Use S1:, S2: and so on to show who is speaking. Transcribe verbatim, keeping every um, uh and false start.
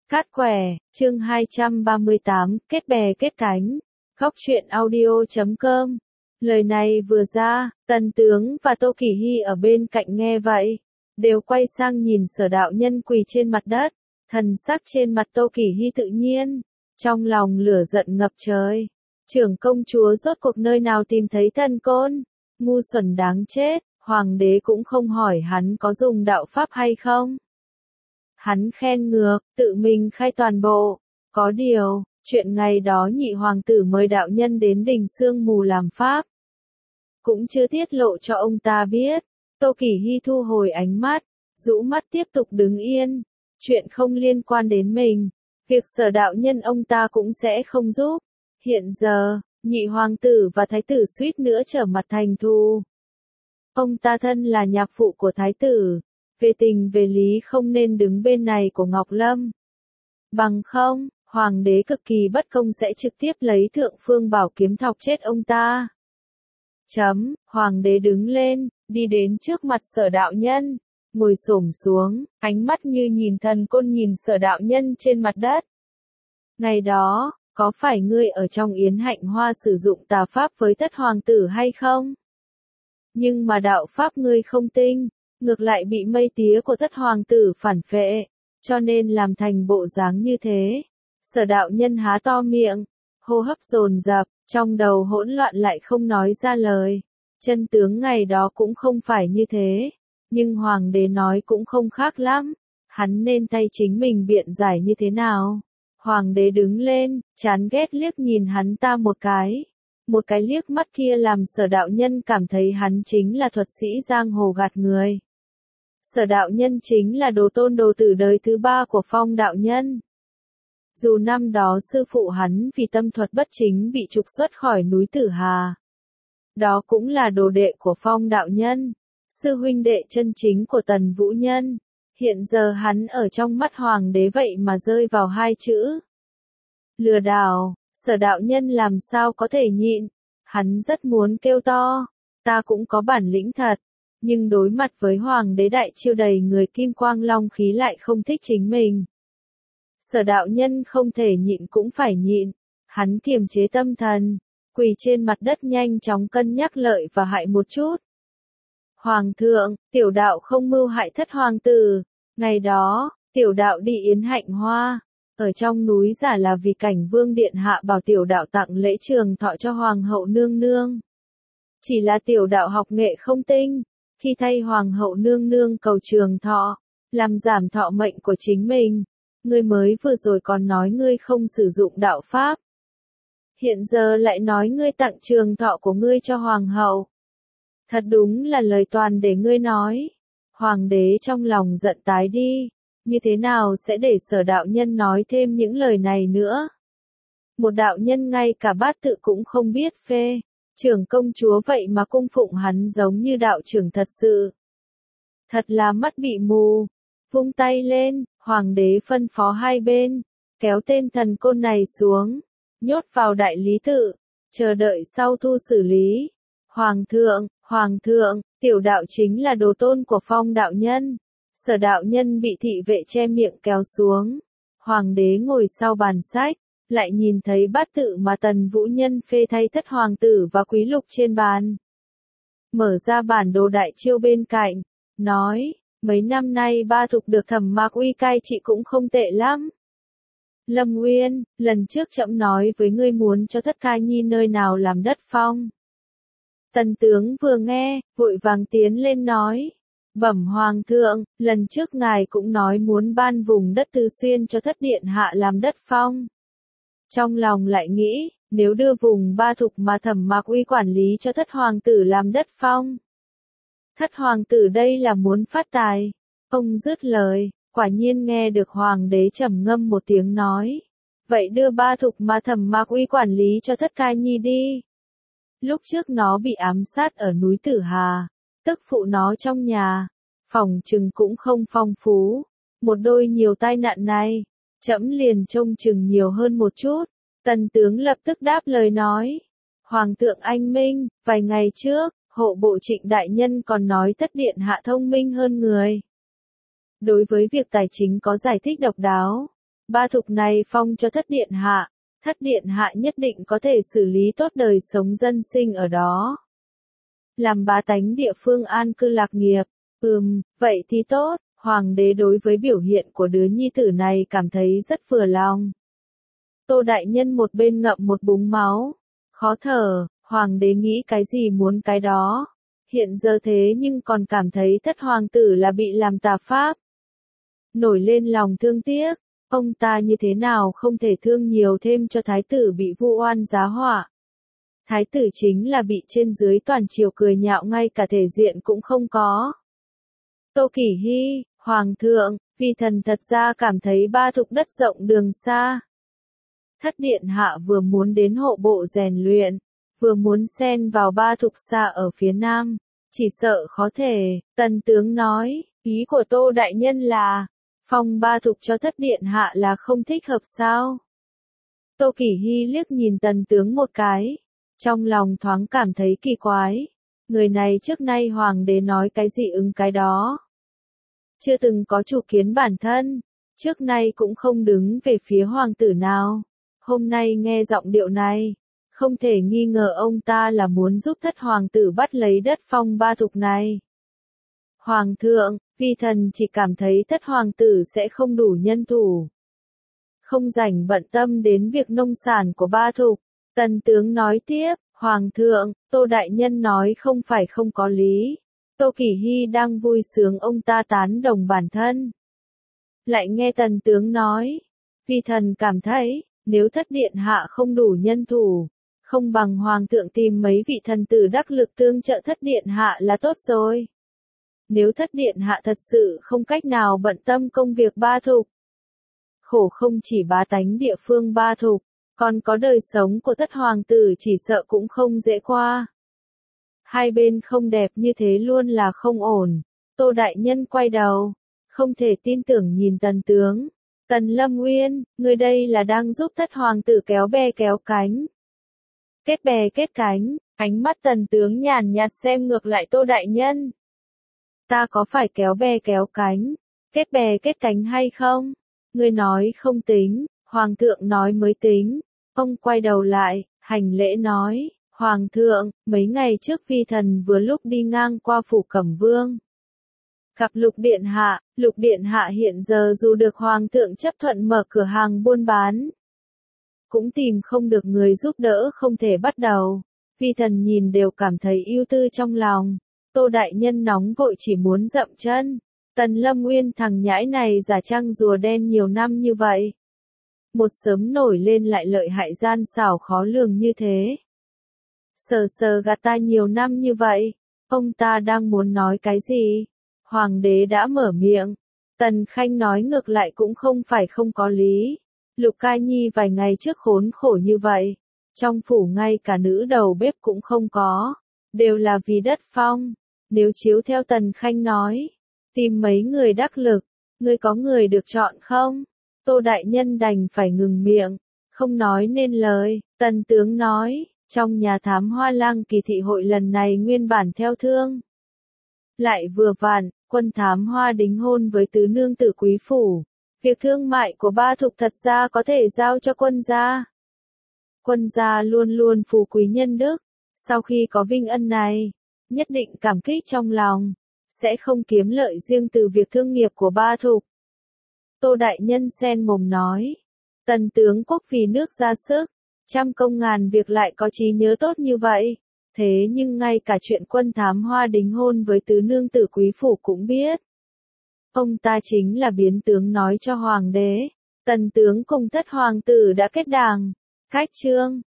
S1: Cát quẻ, chương hai trăm ba mươi tám, kết bè kết cánh. Góc truyện audio chấm com. Lời này vừa ra, Tần Tướng và Tô Kỳ Hi ở bên cạnh nghe vậy, đều quay sang nhìn Sở đạo nhân quỳ trên mặt đất, thần sắc trên mặt Tô Kỳ Hi tự nhiên, trong lòng lửa giận ngập trời. Trưởng công chúa rốt cuộc nơi nào tìm thấy thần côn, ngu xuẩn đáng chết, hoàng đế cũng không hỏi hắn có dùng đạo pháp hay không. Hắn khen ngược, tự mình khai toàn bộ. Có điều, chuyện ngày đó nhị hoàng tử mời đạo nhân đến đình sương mù làm pháp, cũng chưa tiết lộ cho ông ta biết. Tô Kỳ Hi thu hồi ánh mắt, rũ mắt tiếp tục đứng yên. Chuyện không liên quan đến mình, việc Sở đạo nhân ông ta cũng sẽ không giúp. Hiện giờ, nhị hoàng tử và thái tử suýt nữa trở mặt thành thù. Ông ta thân là nhạc phụ của thái tử, về tình về lý không nên đứng bên này của Ngọc Lâm. Bằng không, hoàng đế cực kỳ bất công sẽ trực tiếp lấy thượng phương bảo kiếm thọc chết ông ta. Chấm, hoàng đế đứng lên, đi đến trước mặt Sở đạo nhân, ngồi xổm xuống, ánh mắt như nhìn thần côn nhìn Sở đạo nhân trên mặt đất. Ngày đó, có phải ngươi ở trong yến hạnh hoa sử dụng tà pháp với thất hoàng tử hay không? Nhưng mà đạo pháp ngươi không tinh, ngược lại bị mây tía của thất hoàng tử phản phệ, cho nên làm thành bộ dáng như thế. Sở đạo nhân há to miệng, hô hấp dồn dập, trong đầu hỗn loạn lại không nói ra lời. Chân tướng ngày đó cũng không phải như thế, nhưng hoàng đế nói cũng không khác lắm, hắn nên thay chính mình biện giải như thế nào. Hoàng đế đứng lên, chán ghét liếc nhìn hắn ta một cái. Một cái liếc mắt kia làm Sở đạo nhân cảm thấy hắn chính là thuật sĩ giang hồ gạt người. Sở đạo nhân chính là đồ tôn đồ tử đời thứ ba của Phong đạo nhân. Dù năm đó sư phụ hắn vì tâm thuật bất chính bị trục xuất khỏi núi Tử Hà. Đó cũng là đồ đệ của Phong đạo nhân, sư huynh đệ chân chính của Tần Vũ Nhân. Hiện giờ hắn ở trong mắt hoàng đế vậy mà rơi vào hai chữ lừa đảo. Sở đạo nhân làm sao có thể nhịn, hắn rất muốn kêu to, ta cũng có bản lĩnh thật, nhưng đối mặt với hoàng đế đại chiêu đầy người kim quang long khí lại không thích chính mình. Sở đạo nhân không thể nhịn cũng phải nhịn, hắn kiềm chế tâm thần, quỳ trên mặt đất nhanh chóng cân nhắc lợi và hại một chút. Hoàng thượng, tiểu đạo không mưu hại thất hoàng tử, ngày đó, tiểu đạo đi yến hạnh hoa. Ở trong núi giả là vì cảnh vương điện hạ bảo tiểu đạo tặng lễ trường thọ cho hoàng hậu nương nương. Chỉ là tiểu đạo học nghệ không tinh, khi thay hoàng hậu nương nương cầu trường thọ, làm giảm thọ mệnh của chính mình. Ngươi mới vừa rồi còn nói ngươi không sử dụng đạo pháp. Hiện giờ lại nói ngươi tặng trường thọ của ngươi cho hoàng hậu. Thật đúng là lời toàn để ngươi nói. Hoàng đế trong lòng giận tái đi. Như thế nào sẽ để Sở đạo nhân nói thêm những lời này nữa? Một đạo nhân ngay cả bát tự cũng không biết phê. Trưởng công chúa vậy mà cung phụng hắn giống như đạo trưởng thật sự. Thật là mắt bị mù. Vung tay lên, hoàng đế phân phó hai bên, kéo tên thần côn này xuống, nhốt vào đại lý tự, chờ đợi sau thu xử lý. Hoàng thượng, hoàng thượng, tiểu đạo chính là đồ tôn của Phong đạo nhân. Sở đạo nhân bị thị vệ che miệng kéo xuống. Hoàng đế ngồi sau bàn sách, lại nhìn thấy bát tự mà Tần Vũ Nhân phê thay thất hoàng tử và quý lục trên bàn. Mở ra bản đồ đại chiêu bên cạnh, nói, mấy năm nay ba thục được Thẩm Mạc Uy cai trị cũng không tệ lắm. Lâm Nguyên, lần trước trẫm nói với ngươi muốn cho thất ca nhi nơi nào làm đất phong. Tần tướng vừa nghe, vội vàng tiến lên nói. Bẩm hoàng thượng, lần trước ngài cũng nói muốn ban vùng đất Tư Xuyên cho thất điện hạ làm đất phong. Trong lòng lại nghĩ, nếu đưa vùng ba thục mà Thẩm Mạc Uy quản lý cho thất hoàng tử làm đất phong. Thất hoàng tử đây là muốn phát tài. Ông dứt lời, quả nhiên nghe được hoàng đế trầm ngâm một tiếng nói. Vậy đưa ba thục mà Thẩm Mạc Uy quản lý cho thất ca nhi đi. Lúc trước nó bị ám sát ở núi Tử Hà. Tức phụ nó trong nhà, phòng trừng cũng không phong phú. Một đôi nhiều tai nạn này, trẫm liền trông chừng nhiều hơn một chút. Tần tướng lập tức đáp lời nói. Hoàng thượng anh minh, vài ngày trước, hộ bộ Trịnh đại nhân còn nói thất điện hạ thông minh hơn người. Đối với việc tài chính có giải thích độc đáo. Ba thục này phong cho thất điện hạ, thất điện hạ nhất định có thể xử lý tốt đời sống dân sinh ở đó. Làm bá tánh địa phương an cư lạc nghiệp, ừm, vậy thì tốt, hoàng đế đối với biểu hiện của đứa nhi tử này cảm thấy rất vừa lòng. Tô đại nhân một bên ngậm một búng máu, khó thở, hoàng đế nghĩ cái gì muốn cái đó. Hiện giờ thế nhưng còn cảm thấy thất hoàng tử là bị làm tà pháp. Nổi lên lòng thương tiếc, ông ta như thế nào không thể thương nhiều thêm cho thái tử bị vu oan giá họa. Thái tử chính là bị trên dưới toàn triều cười nhạo ngay cả thể diện cũng không có. Tô Kỷ Hy, hoàng thượng, vì thần thật ra cảm thấy ba thục đất rộng đường xa. Thất điện hạ vừa muốn đến hộ bộ rèn luyện, vừa muốn xen vào ba thục xa ở phía nam, chỉ sợ khó thể. Tần tướng nói, ý của Tô đại nhân là, phong ba thục cho thất điện hạ là không thích hợp sao? Tô Kỷ Hy liếc nhìn tần tướng một cái, trong lòng thoáng cảm thấy kỳ quái, người này trước nay hoàng đế nói cái gì ứng cái đó. Chưa từng có chủ kiến bản thân, trước nay cũng không đứng về phía hoàng tử nào. Hôm nay nghe giọng điệu này, không thể nghi ngờ ông ta là muốn giúp thất hoàng tử bắt lấy đất phong ba thục này. Hoàng thượng, vi thần chỉ cảm thấy thất hoàng tử sẽ không đủ nhân thủ. Không rảnh bận tâm đến việc nông sản của ba thục. Tần tướng nói tiếp, Hoàng thượng, Tô đại nhân nói không phải không có lý. Tô Kỷ Hy đang vui sướng ông ta tán đồng bản thân. Lại nghe tần tướng nói, vi thần cảm thấy, nếu thất điện hạ không đủ nhân thủ, không bằng hoàng thượng tìm mấy vị thần tử đắc lực tương trợ thất điện hạ là tốt rồi. Nếu thất điện hạ thật sự không cách nào bận tâm công việc ba thục, khổ không chỉ bá tánh địa phương ba thục, còn có đời sống của thất hoàng tử chỉ sợ cũng không dễ qua. Hai bên không đẹp như thế luôn là không ổn. Tô đại nhân quay đầu, không thể tin tưởng nhìn tần tướng. Tần Lâm Nguyên, người đây là đang giúp thất hoàng tử kéo bè kéo cánh. Kết bè kết cánh, ánh mắt tần tướng nhàn nhạt xem ngược lại Tô đại nhân. Ta có phải kéo bè kéo cánh, kết bè kết cánh hay không? Ngươi nói không tính, hoàng thượng nói mới tính. Ông quay đầu lại, hành lễ nói, Hoàng thượng, mấy ngày trước vi thần vừa lúc đi ngang qua phủ Cẩm Vương. Gặp Lục Điện Hạ, Lục Điện Hạ hiện giờ dù được Hoàng thượng chấp thuận mở cửa hàng buôn bán, cũng tìm không được người giúp đỡ không thể bắt đầu. Vi thần nhìn đều cảm thấy ưu tư trong lòng. Tô đại nhân nóng vội chỉ muốn dậm chân. Tần Lâm Nguyên thằng nhãi này giả trăng rùa đen nhiều năm như vậy. Một sớm nổi lên lại lợi hại gian xảo khó lường như thế. Sờ sờ gạt ta nhiều năm như vậy, ông ta đang muốn nói cái gì? Hoàng đế đã mở miệng. Tần Khanh nói ngược lại cũng không phải không có lý. Lục Ca Nhi vài ngày trước khốn khổ như vậy. Trong phủ ngay cả nữ đầu bếp cũng không có. Đều là vì đất phong. Nếu chiếu theo Tần Khanh nói, tìm mấy người đắc lực, ngươi có người được chọn không? Tô đại nhân đành phải ngừng miệng, không nói nên lời. Tần tướng nói, trong nhà thám hoa lang kỳ thị hội lần này nguyên bản theo thương. Lại vừa vặn, quân thám hoa đính hôn với tứ nương tử quý phủ. Việc thương mại của ba thục thật ra có thể giao cho quân gia. Quân gia luôn luôn phú quý nhân đức, sau khi có vinh ân này, nhất định cảm kích trong lòng, sẽ không kiếm lợi riêng từ việc thương nghiệp của ba thục. Tô đại nhân sen mồm nói, tần tướng quốc vì nước ra sức, trăm công ngàn việc lại có trí nhớ tốt như vậy, thế nhưng ngay cả chuyện quân thám hoa đính hôn với tứ nương tử quý phủ cũng biết. Ông ta chính là biến tướng nói cho hoàng đế, tần tướng cùng thất hoàng tử đã kết đàng, cách trương,